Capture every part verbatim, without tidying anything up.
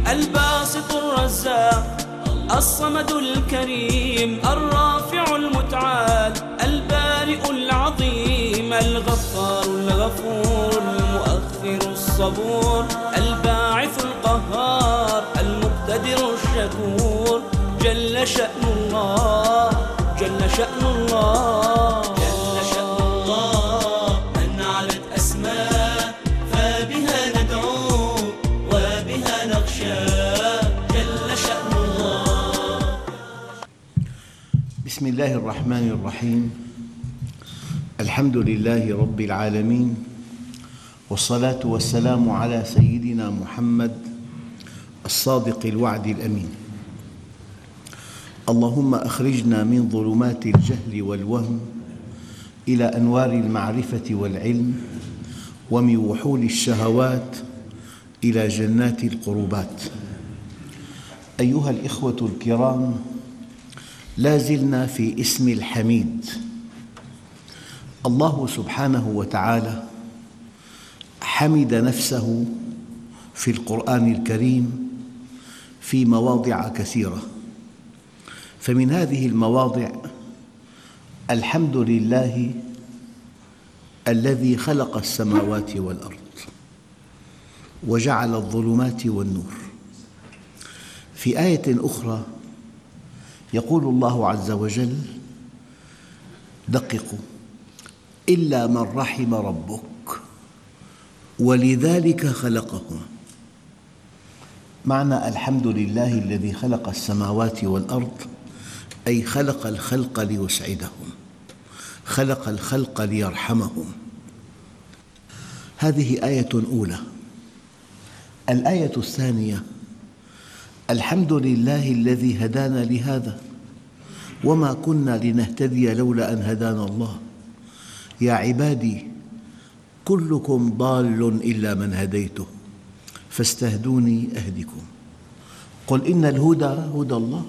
الباسط الرزاق الصمد الكريم الرافع المتعال البارئ العظيم الغفار الغفور المؤخر الصبور الباعث القهار المقتدر الشكور جل شأن الله جل شأن الله جل شأن الله من علت أسماء فبها ندعو وبها نخشى جل شأن الله. بسم الله الرحمن الرحيم. الحمد لله رب العالمين، والصلاة والسلام على سيدنا محمد الصادق الوعد الأمين. اللهم أخرجنا من ظلمات الجهل والوهم إلى أنوار المعرفة والعلم، ومن وحول الشهوات إلى جنات القربات. أيها الإخوة الكرام، لا زلنا في اسم الحميد. الله سبحانه وتعالى حمد نفسه في القرآن الكريم في مواضع كثيرة، فمن هذه المواضع الحمد لله الذي خلق السماوات والأرض وجعل الظلمات والنور. في آية أخرى يقول الله عز وجل: دققوا إلا من رحم ربك ولذلك خلقهم. معنى الحمد لله الذي خلق السماوات والأرض أي خلق الخلق ليسعدهم، خلق الخلق ليرحمهم. هذه آية أولى. الآية الثانية: الحمد لله الذي هدانا لهذا وما كنا لنهتدي لولا أن هدانا الله. يا عبادي كلكم ضال إلا من هديته فاستهدوني أهدكم. قل إن الهدى هدى الله.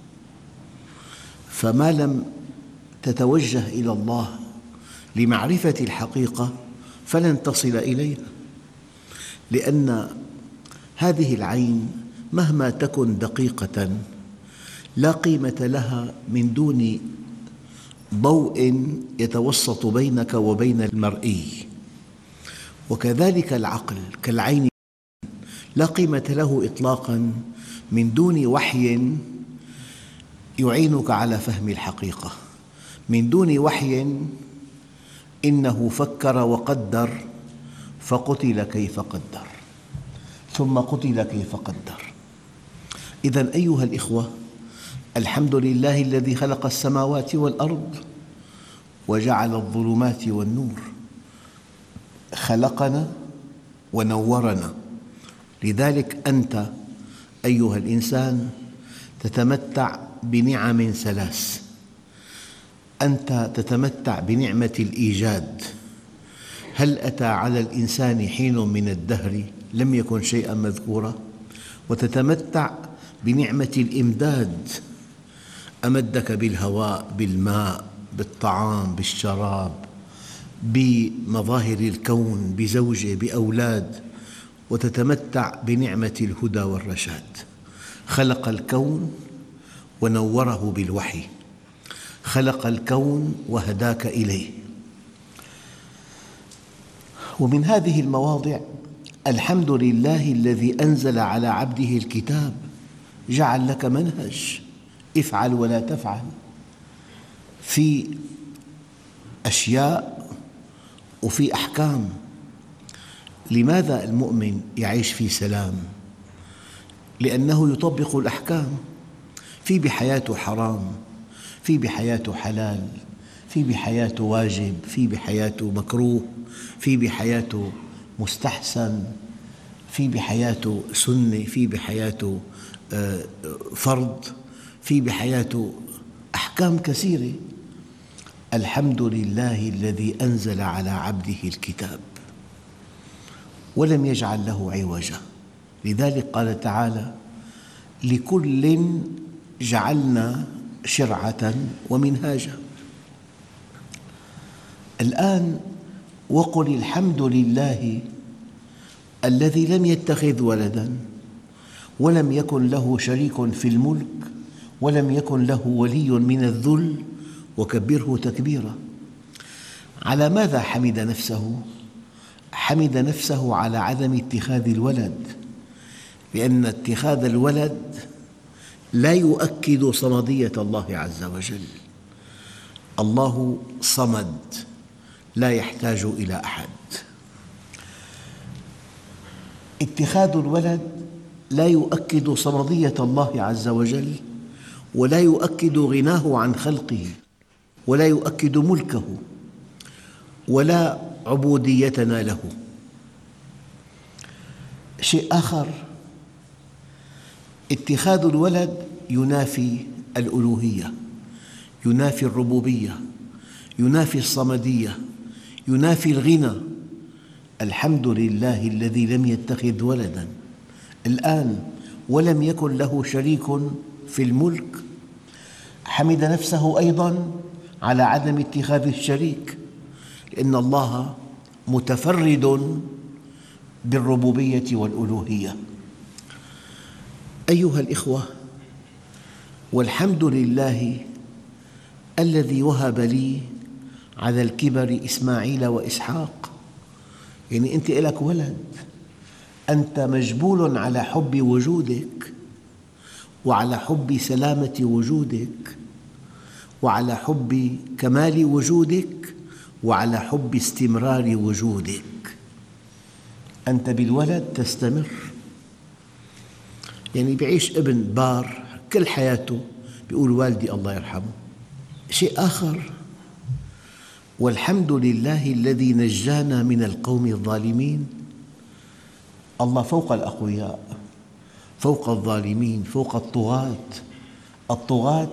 فما لم تتوجه إلى الله لمعرفة الحقيقة فلن تصل إليها، لأن هذه العين مهما تكن دقيقة لا قيمة لها من دون ضوء يتوسط بينك وبين المرئي. وكذلك العقل كالعين لا قيمة له إطلاقاً من دون وحي يعينك على فهم الحقيقة، من دون وحي إنه فكر وقدر فقتل كيف قدر ثم قتل كيف قدر. إذن أيها الإخوة، الحمد لله الذي خلق السماوات والأرض وجعل الظلمات والنور. خلقنا ونورنا، لذلك أنت أيها الإنسان تتمتع بنعم ثلاث. أنت تتمتع بنعمة الإيجاد، هل أتى على الإنسان حين من الدهر لم يكن شيئاً مذكورا؟ وتتمتع بنعمة الإمداد، أمدك بالهواء، بالماء، بالطعام، بالشراب، بمظاهر الكون، بزوجة، بأولاد. وتتمتع بنعمة الهدى والرشاد، خلق الكون ونوره بالوحي، خلق الكون وهداك إليه. ومن هذه المواضع الحمد لله الذي أنزل على عبده الكتاب، جعل لك منهج، افعل ولا تفعل في أشياء وفي أحكام. لماذا المؤمن يعيش في سلام؟ لأنه يطبق الأحكام. في بحياته حرام، في بحياته حلال، في بحياته واجب، في بحياته مكروه، في بحياته مستحسن، في بحياته سنة، في بحياته فرض، في بحياته أحكام كثيرة. الحمد لله الذي أنزل على عبده الكتاب ولم يجعل له عوجا. لذلك قال تعالى: لكل جعلنا شرعة ومنهاجا. الآن وقل الحمد لله الذي لم يتخذ ولداً ولم يكن له شريك في الملك ولم يكن له ولي من الذل وكبره تكبيرا. على ماذا حمد نفسه؟ حمد نفسه على عدم اتخاذ الولد، لأن اتخاذ الولد لا يؤكد صمدية الله عز وجل. الله صمد لا يحتاج إلى أحد. اتخاذ الولد لا يؤكد صمدية الله عز وجل، ولا يؤكد غناه عن خلقه، ولا يؤكد ملكه، ولا عبوديتنا له. شيء آخر، اتخاذ الولد ينافي الألوهية، ينافي الربوبية، ينافي الصمدية، ينافي الغنى. الحمد لله الذي لم يتخذ ولداً الآن ولم يكن له شريك في الملك. حمد نفسه أيضاً على عدم اتخاذ الشريك، لأن الله متفرد بالربوبية والألوهية. أيها الإخوة، والحمد لله الذي وهب لي على الكبر إسماعيل وإسحاق. يعني أنت لك ولد، أنت مجبول على حب وجودك، وعلى حب سلامة وجودك، وعلى حب كمال وجودك، وعلى حب استمرار وجودك. أنت بالولد تستمر. يعني بيعيش ابن بار كل حياته بيقول والدي الله يرحمه. شيء آخر، والحمد لله الذي نجانا من القوم الظالمين. الله فوق الأقوياء، فوق الظالمين، فوق الطغاة. الطغاة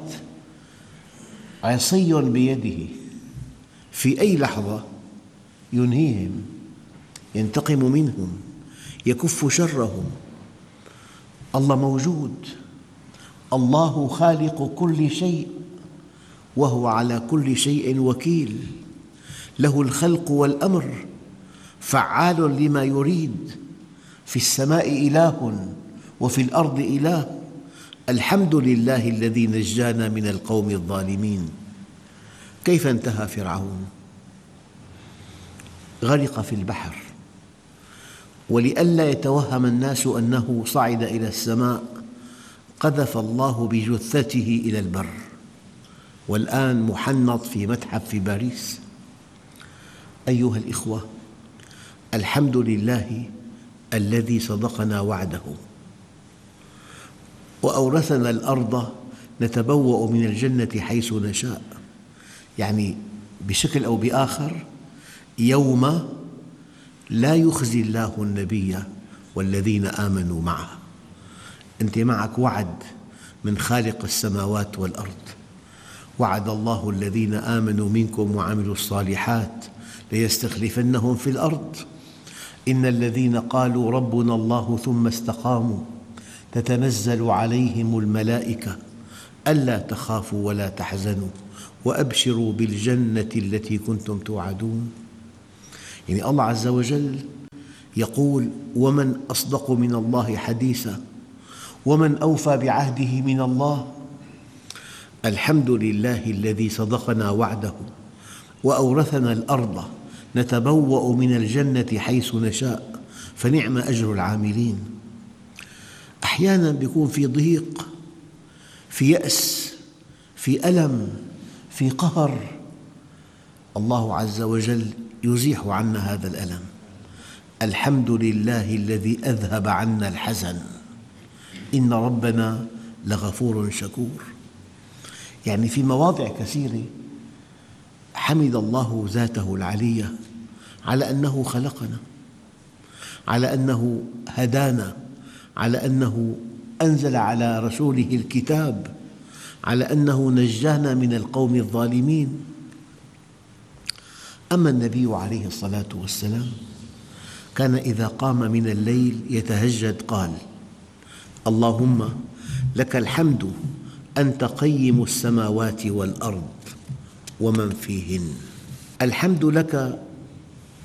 عصي بيده، في أي لحظة ينهيهم، ينتقم منهم، يكف شرهم. الله موجود، الله خالق كل شيء، وهو على كل شيء وكيل، له الخلق والأمر، فعال لما يريد. في السماء إله وفي الأرض إله. الحمد لله الذي نجانا من القوم الظالمين. كيف انتهى فرعون؟ غرق في البحر، ولئلا يتوهم الناس أنه صعد إلى السماء قذف الله بجثته إلى البر، والآن محنط في متحف في باريس. أيها الإخوة، الحمد لله الذي صدقنا وعده وأورثنا الأرض نتبوأ من الجنة حيث نشاء. يعني بشكل أو بآخر يوم لا يخزي الله النبي والذين آمنوا معه. أنت معك وعد من خالق السماوات والأرض. وعد الله الذين آمنوا منكم وعملوا الصالحات ليستخلفنهم في الأرض. إن الذين قالوا ربنا الله ثم استقاموا تتنزل عليهم الملائكة ألا تخافوا ولا تحزنوا وأبشروا بالجنة التي كنتم توعدون. يعني الله عز وجل يقول: ومن أصدق من الله حديثا ومن أوفى بعهده من الله. الحمد لله الذي صدقنا وعده وأورثنا الأرض نتبوأ من الجنة حيث نشاء فنعم أجر العاملين. أحياناً يكون في ضيق، في يأس، في ألم، في قهر، الله عز وجل يزيح عنا هذا الألم. الحمد لله الذي أذهب عنا الحزن، إن ربنا لغفور شكور. يعني في مواضع كثيرة حمد الله ذاته العلية على أنه خلقنا، على أنه هدانا، على أنه أنزل على رسوله الكتاب، على أنه نجانا من القوم الظالمين. أما النبي عليه الصلاة والسلام كان إذا قام من الليل يتهجد قال: اللهم لك الحمد أنت قيم السماوات والأرض ومن فيهن. الحمد لك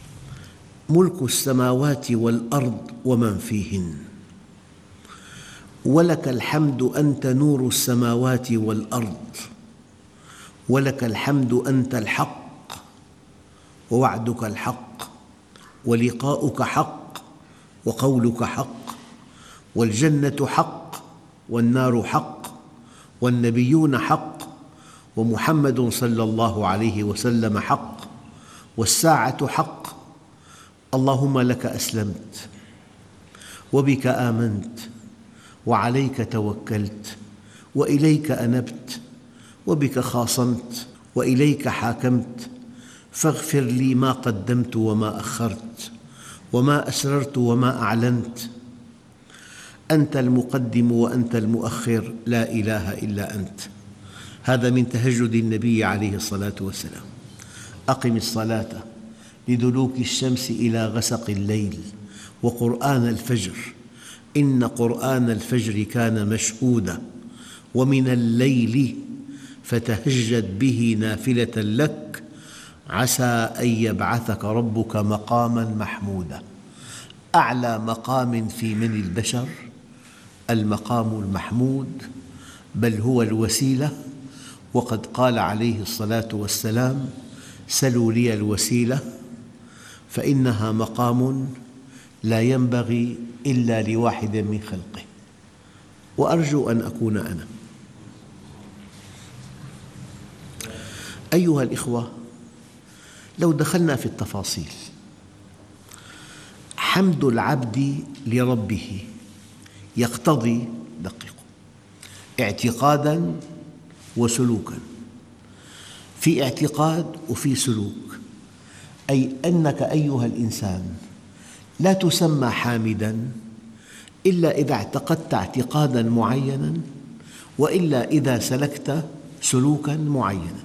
ملك السماوات والأرض ومن فيهن، ولك الحمد أنت نور السماوات والأرض، ولك الحمد أنت الحق، ووعدك الحق، ولقاؤك حق، وقولك حق، والجنة حق، والنار حق، والنبيون حق، ومحمد صلى الله عليه وسلم حق، والساعة حق. اللهم لك أسلمت، وبك آمنت، وعليك توكلت، وإليك أنبت، وبك خاصمت، وإليك حاكمت، فاغفر لي ما قدمت وما أخرت، وما أسررت وما أعلنت. أنت المقدم وأنت المؤخر، لا إله إلا أنت. هذا من تهجد النبي عليه الصلاة والسلام. أقم الصلاة لدلوك الشمس إلى غسق الليل وقرآن الفجر إن قرآن الفجر كان مشهودا، ومن الليل فتهجد به نافلة لك عسى أن يبعثك ربك مقاما محمودا. أعلى مقام في من البشر المقام المحمود، بل هو الوسيلة. وقد قال عليه الصلاة والسلام: سلوا لي الوسيلة فإنها مقام لا ينبغي إلا لواحد من خلقه، وأرجو أن أكون أنا. أيها الإخوة، لو دخلنا في التفاصيل، حمد العبد لربه يقتضي دقيق اعتقاداً وسلوكاً. في اعتقاد وفي سلوك، أي أنك أيها الإنسان لا تسمى حامداً إلا إذا اعتقدت اعتقاداً معيناً، وإلا إذا سلكت سلوكاً معيناً.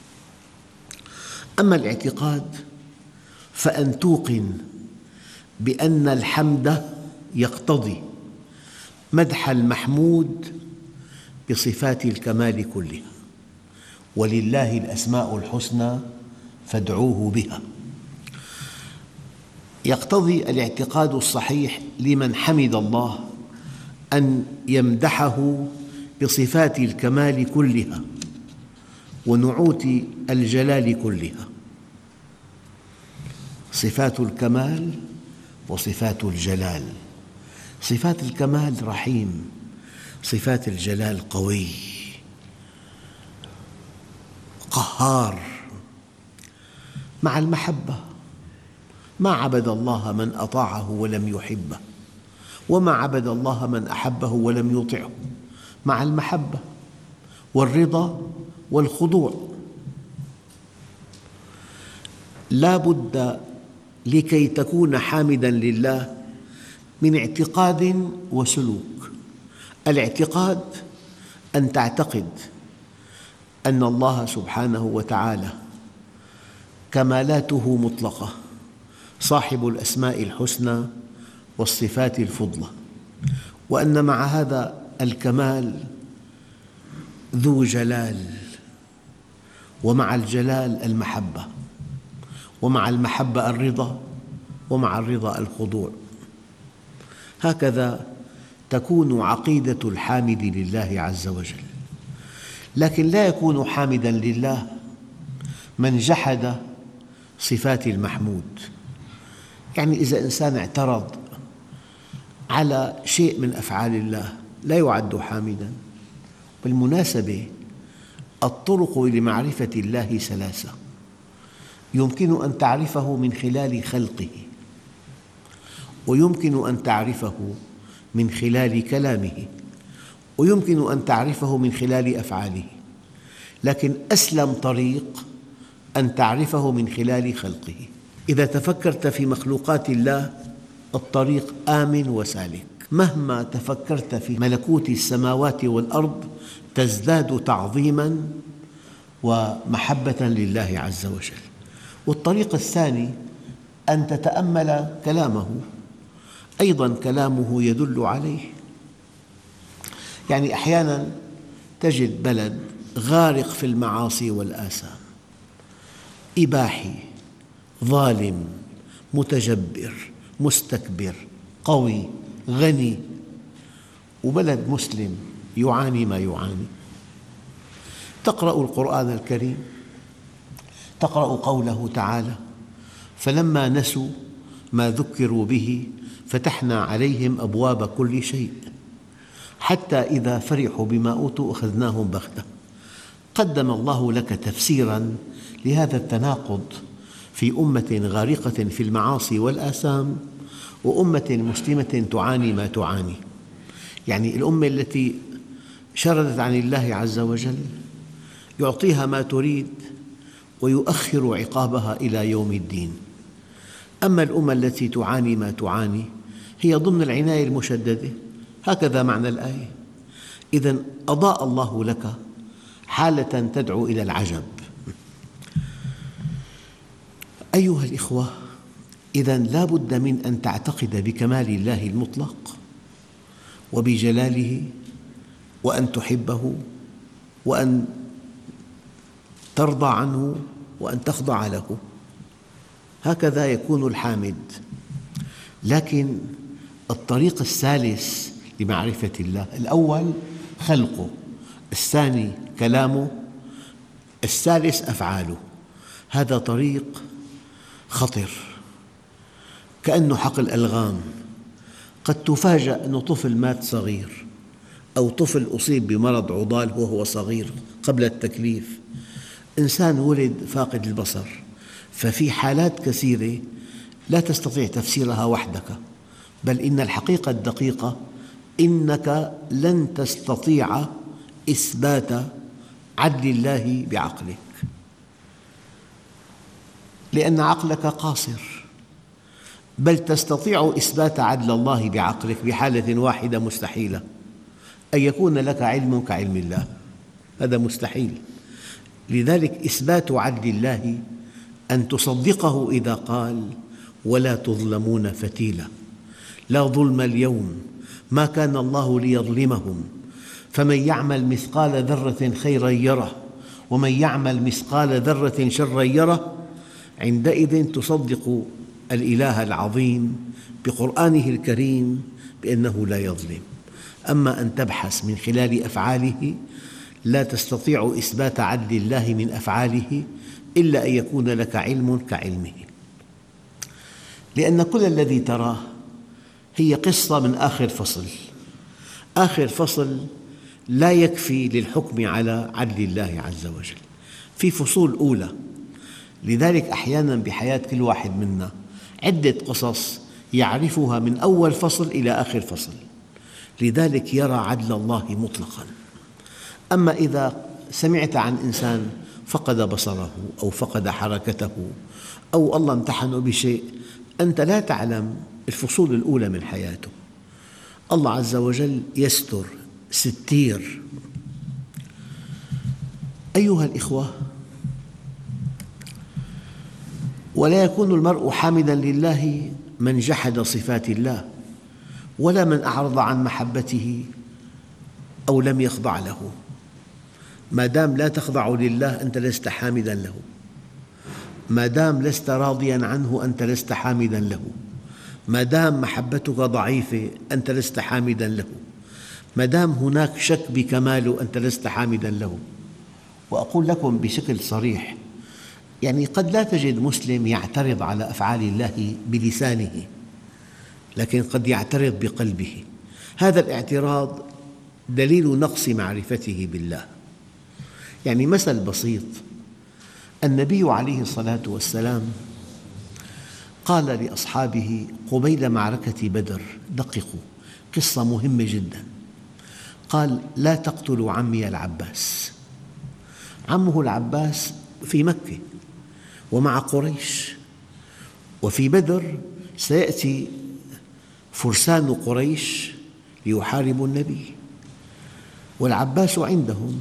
أما الاعتقاد فأن توقن بأن الحمد يقتضي مدح المحمود بصفات الكمال كلها، ولله الأسماء الحسنى فادعوه بها. يقتضي الاعتقاد الصحيح لمن حمد الله أن يمدحه بصفات الكمال كلها ونعوت الجلال كلها. صفات الكمال وصفات الجلال. صفات الكمال رحيم، صفات الجلال قوي قهار. مع المحبة، ما عبد الله من أطاعه ولم يحبه، وما عبد الله من أحبه ولم يطعه. مع المحبة والرضا والخضوع. لا بد لكي تكون حامداً لله من اعتقاد وسلوك. الاعتقاد أن تعتقد أن الله سبحانه وتعالى كمالاته مطلقة، صاحب الأسماء الحسنى والصفات الفضلى، وأن مع هذا الكمال ذو جلال، ومع الجلال المحبة، ومع المحبة الرضا، ومع الرضا الخضوع. هكذا تكون عقيدة الحامد لله عز وجل. لكن لا يكون حامداً لله من جحد صفات المحمود. يعني إذا إنسان اعترض على شيء من أفعال الله لا يعد حامداً. بالمناسبة، الطرق لمعرفة الله ثلاثة: يمكن أن تعرفه من خلال خلقه، ويمكن أن تعرفه من خلال كلامه، ويمكن أن تعرفه من خلال أفعاله. لكن أسلم طريق أن تعرفه من خلال خلقه. إذا تفكرت في مخلوقات الله الطريق آمن وسالك. مهما تفكرت في ملكوت السماوات والأرض تزداد تعظيماً ومحبة لله عز وجل. والطريق الثاني أن تتأمل كلامه، أيضاً كلامه يدل عليه. يعني أحياناً تجد بلد غارق في المعاصي والآثام، إباحي، ظالم، متجبر، مستكبر، قوي، غني، وبلد مسلم يعاني ما يعاني. تقرأ القرآن الكريم، تقرأ قوله تعالى: فلما نسوا ما ذكروا به فتحنا عليهم أبواب كل شيء حتى إذا فرحوا بما أوتوا أخذناهم بغتة. قدم الله لك تفسيراً لهذا التناقض في أمة غارقة في المعاصي والآثام وأمة مسلمة تعاني ما تعاني. يعني الأمة التي شردت عن الله عز وجل يعطيها ما تريد ويؤخر عقابها إلى يوم الدين. أما الأمة التي تعاني ما تعاني هي ضمن العناية المشددة، هكذا معنى الآية. إذن أضاء الله لك حالة تدعو إلى العجب. أيها الإخوة، إذن لا بد من أن تعتقد بكمال الله المطلق وبجلاله، وأن تحبه، وأن ترضى عنه، وأن تخضع له. هكذا يكون الحامد. لكن الطريق الثالث لمعرفة الله: الأول خلقه، الثاني كلامه، الثالث أفعاله. هذا طريق خطر كأنه حقل ألغام. قد تفاجأ أن طفل مات صغير، أو طفل أصيب بمرض عضال وهو صغير قبل التكليف، إنسان ولد فاقد البصر. ففي حالات كثيرة لا تستطيع تفسيرها وحدك، بل إن الحقيقة الدقيقة إنك لن تستطيع إثبات عدل الله بعقلك، لأن عقلك قاصر. بل تستطيع إثبات عدل الله بعقلك بحالة واحدة مستحيلة: أن يكون لك علم كعلم الله، هذا مستحيل. لذلك إثبات عدل الله أن تصدقه إذا قال: ولا تظلمون فتيلا، لا ظلم اليوم، ما كان الله ليظلمهم، فمن يعمل مثقال ذرة خيراً يره ومن يعمل مثقال ذرة شراً يره. عندئذ تصدق الإله العظيم بقرآنه الكريم بأنه لا يظلم. أما أن تبحث من خلال أفعاله، لا تستطيع إثبات عدل الله من أفعاله إلا أن يكون لك علم كعلمه، لأن كل الذي تراه هي قصة من آخر فصل. آخر فصل لا يكفي للحكم على عدل الله عز وجل، في فصول أولى. لذلك أحياناً بحياة كل واحد منا عدة قصص يعرفها من أول فصل إلى آخر فصل، لذلك يرى عدل الله مطلقاً. أما إذا سمعت عن إنسان فقد بصره أو فقد حركته أو الله امتحنه بشيء، أنت لا تعلم الفصول الأولى من حياته. الله عز وجل يستر ستير. أيها الإخوة، ولا يكون المرء حامداً لله من جحد صفات الله، ولا من أعرض عن محبته أو لم يخضع له. ما دام لا تخضع لله أنت لست حامداً له، ما دام لست راضياً عنه أنت لست حامداً له، ما دام محبتك ضعيفة أنت لست حامداً له، ما دام هناك شك بكماله أنت لست حامداً له. وأقول لكم بشكل صريح، يعني قد لا تجد مسلم يعترض على أفعال الله بلسانه، لكن قد يعترض بقلبه. هذا الاعتراض دليل نقص معرفته بالله. يعني مثل بسيط: النبي عليه الصلاة والسلام قال لأصحابه قبيل معركة بدر، دققوا، قصة مهمة جداً، قال: لا تقتلوا عمي العباس. عمه العباس في مكة ومع قريش، وفي بدر سيأتي فرسان قريش ليحاربوا النبي والعباس عندهم.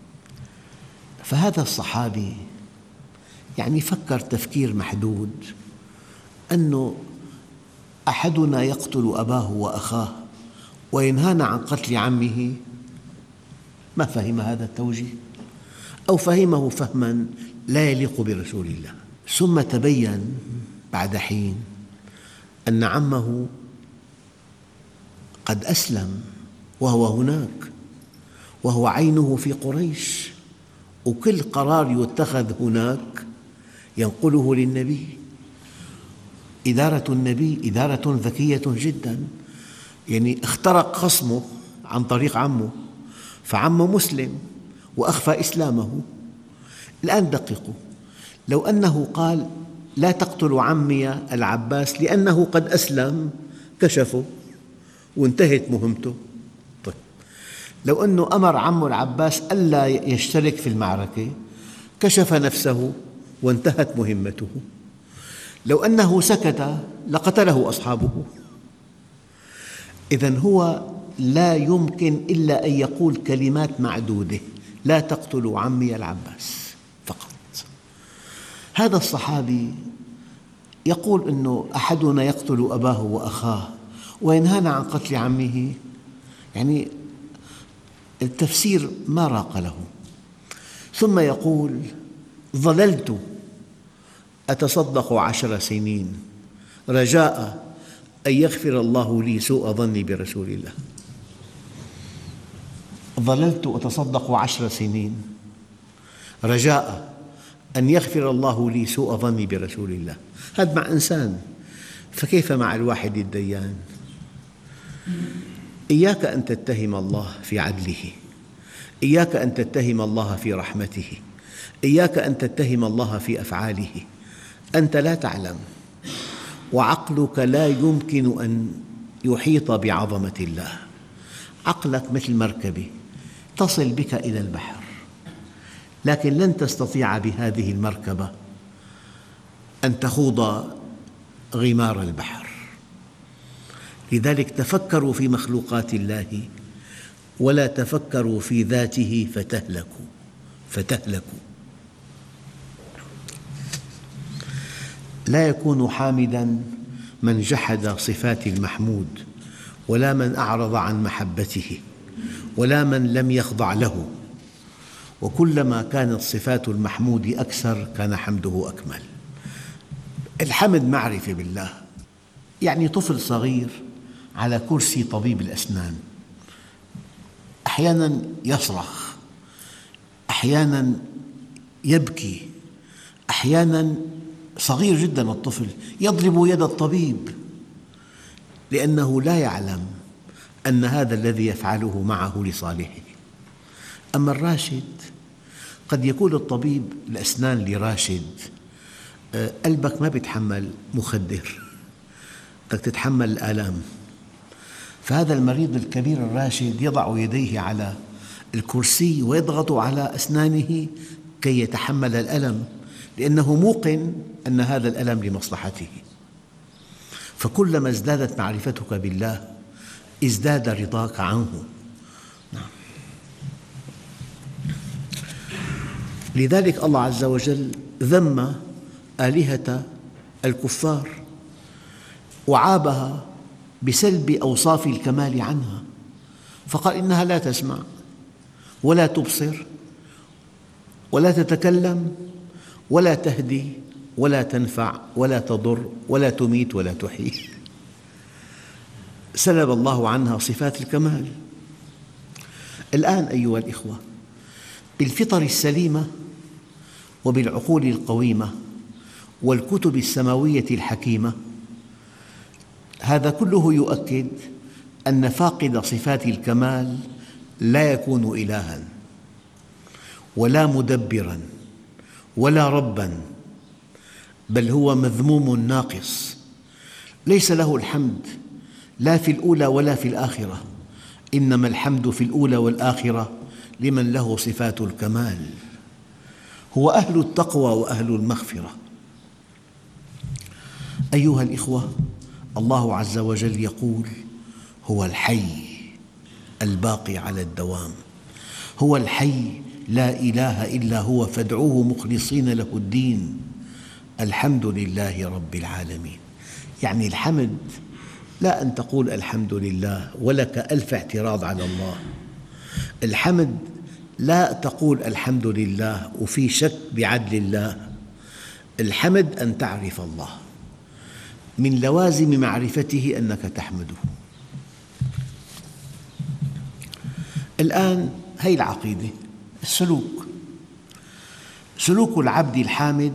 فهذا الصحابي يعني فكر تفكير محدود أنه أحدنا يقتل أباه وأخاه وينهانا عن قتل عمه. ما فهم هذا التوجيه، أو فهمه فهماً لا يليق برسول الله. ثم تبين بعد حين أن عمه قد أسلم وهو هناك، وهو عينه في قريش، وكل قرار يتخذ هناك ينقله للنبي. إدارة النبي إدارة ذكية جدا، يعني اخترق خصمه عن طريق عمه، فعمه مسلم وأخفى إسلامه. الآن دققوا، لو أنه قال لا تقتلوا عمي العباس لأنه قد أسلم، كشفه وانتهت مهمته. طيب، لو أنه أمر عمه العباس ألا يشترك في المعركة، كشف نفسه وانتهت مهمته. لو أنه سكت لقتله أصحابه. إذن هو لا يمكن إلا أن يقول كلمات معدودة: لا تقتلوا عمي العباس فقط. هذا الصحابي يقول أنه أحدنا يقتل أباه وأخاه وينهانا عن قتل عمه، يعني التفسير ما راق له. ثم يقول: ظللت أتصدق عشر سنين رجاء أن يغفر الله لي سوء ظني برسول الله. ظللت أتصدق عشر سنين رجاء أن يغفر الله لي سوء ظني برسول الله. هذا مع إنسان، فكيف مع الواحد الديان؟ إياك أن تتهم الله في عدله، إياك أن تتهم الله في رحمته، إياك أن تتهم الله في أفعاله. أنت لا تعلم، وعقلك لا يمكن أن يحيط بعظمة الله. عقلك مثل مركبة تصل بك إلى البحر، لكن لن تستطيع بهذه المركبة أن تخوض غمار البحر. لذلك تفكروا في مخلوقات الله ولا تفكروا في ذاته فتهلكوا فتهلكوا. لا يكون حامداً من جحد صفات المحمود، ولا من أعرض عن محبته، ولا من لم يخضع له. وكلما كانت صفات المحمود أكثر كان حمده أكمل. الحمد معرفة بالله. يعني طفل صغير على كرسي طبيب الأسنان أحياناً يصرخ، أحياناً يبكي، أحياناً صغير جداً الطفل يضرب يد الطبيب، لأنه لا يعلم أن هذا الذي يفعله معه لصالحه. أما الراشد، قد يقول الطبيب الأسنان لراشد: قلبك ما بيتحمل مخدر، بدك تتحمل الآلام. فهذا المريض الكبير الراشد يضع يديه على الكرسي ويضغط على أسنانه كي يتحمل الألم، لأنه موقن أن هذا الألم لمصلحته. فكلما ازدادت معرفتك بالله ازداد رضاك عنه. لذلك الله عز وجل ذم آلهة الكفار وعابها بسلب أوصاف الكمال عنها، فقال: إنها لا تسمع ولا تبصر ولا تتكلم ولا تهدي ولا تنفع ولا تضر ولا تميت ولا تحيي. سلب الله عنها صفات الكمال. الآن أيها الإخوة، بالفطر السليمة وبالعقول القويمة والكتب السماوية الحكيمة، هذا كله يؤكد أن فاقد صفات الكمال لا يكون إلهاً ولا مدبراً ولا رباً، بل هو مذموم ناقص، ليس له الحمد لا في الأولى ولا في الآخرة، إنما الحمد في الأولى والآخرة لمن له صفات الكمال. هو أهل التقوى وأهل المغفرة. أيها الإخوة، الله عز وجل يقول: هو الحي الباقي على الدوام، هو الحي لا إله إلا هو فادعوه مخلصين له الدين، الحمد لله رب العالمين. يعني الحمد لا أن تقول الحمد لله ولك ألف اعتراض على الله. الحمد لا تقول الحمد لله وفي شك بعدل الله. الحمد أن تعرف الله، من لوازم معرفته أنك تحمده. الآن هي العقيدة. السلوك، سلوك العبد الحامد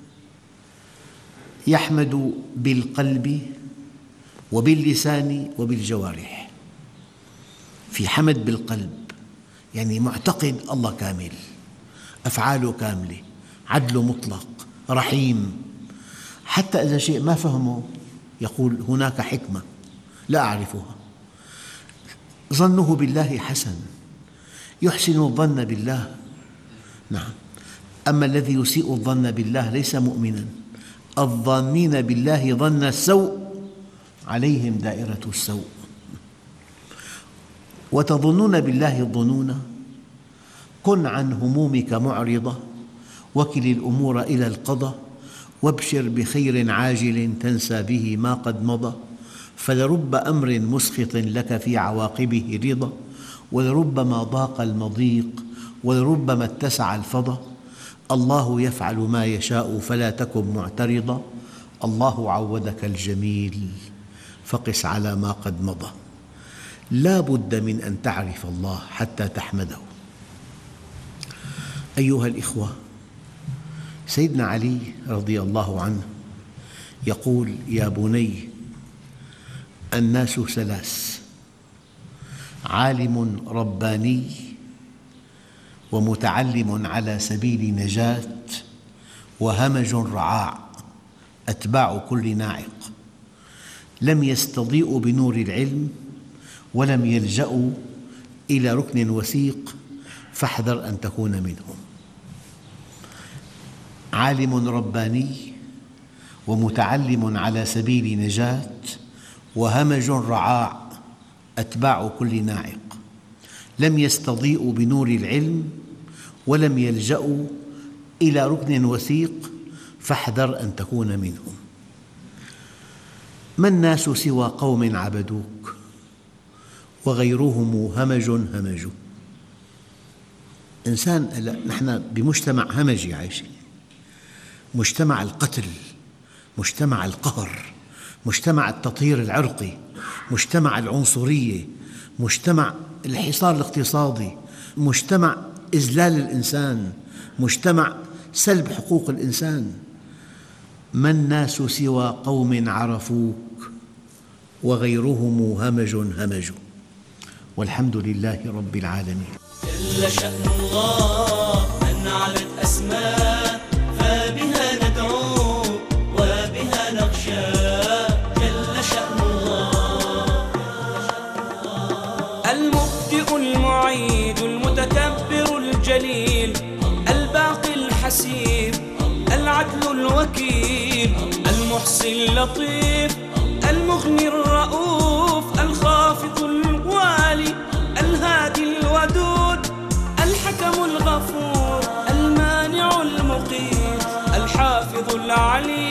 يحمد بالقلب وباللسان وبالجوارح. في حمد بالقلب، يعني معتقد الله كامل، أفعاله كاملة، عدله مطلق، رحيم. حتى إذا شيء ما فهمه يقول هناك حكمة لا أعرفها. ظنه بالله حسن، يحسن الظن بالله. نعم. أما الذي يسيء الظن بالله ليس مؤمنا. الظانين بالله ظن السوء عليهم دائرة السوء. وتظنون بالله الظنون. كن عن همومك معرضة، وكل الأمور إلى القضاء، وابشر بخير عاجل تنسى به ما قد مضى، فلرب أمر مسخط لك في عواقبه رضا، ولربما ضاق المضيق، ولربما اتسع الفضا. الله يفعل ما يشاء فلا تكن معترضا، الله عودك الجميل فقس على ما قد مضى. لا بد من أن تعرف الله حتى تحمده. أيها الإخوة، سيدنا علي رضي الله عنه يقول: يا بني، الناس ثلاث: عالم رباني، ومتعلم على سبيل نجاة، وهمج رعاع أتباع كل ناعق. لم يستضيئوا بنور العلم، ولم يلجأوا إلى ركن وثيق، فاحذر أن تكون منهم. عالم رباني، ومتعلم على سبيل نجاة، وهمج رعاع أتباع كل ناعق. لم يستضيئوا بنور العلم، ولم يلجأوا إلى ركن وثيق، فاحذر أن تكون منهم. ما الناس سوى قوم عبدوك، وغيرهم همج همج. إنسان، نحن بمجتمع همجي عايشين، مجتمع القتل، مجتمع القهر، مجتمع التطهير العرقي، مجتمع العنصرية، مجتمع الحصار الاقتصادي، مجتمع إذلال الإنسان، مجتمع سلب حقوق الإنسان. ما الناس سوى قوم عرفوك، وغيرهم همج همج. والحمد لله رب العالمين. جل شأن الله من علت أسماء، فبها ندعو وبها نخشى. جل شأن الله المبدئ المعيد المتكبر الجليل، الباقي الحسيب العدل الوكيل، المحصي اللطيف المغني الرؤوف، الخافض الوالي الهادي الودود، الحكم الغفور المانع المقيت، الحافظ العليم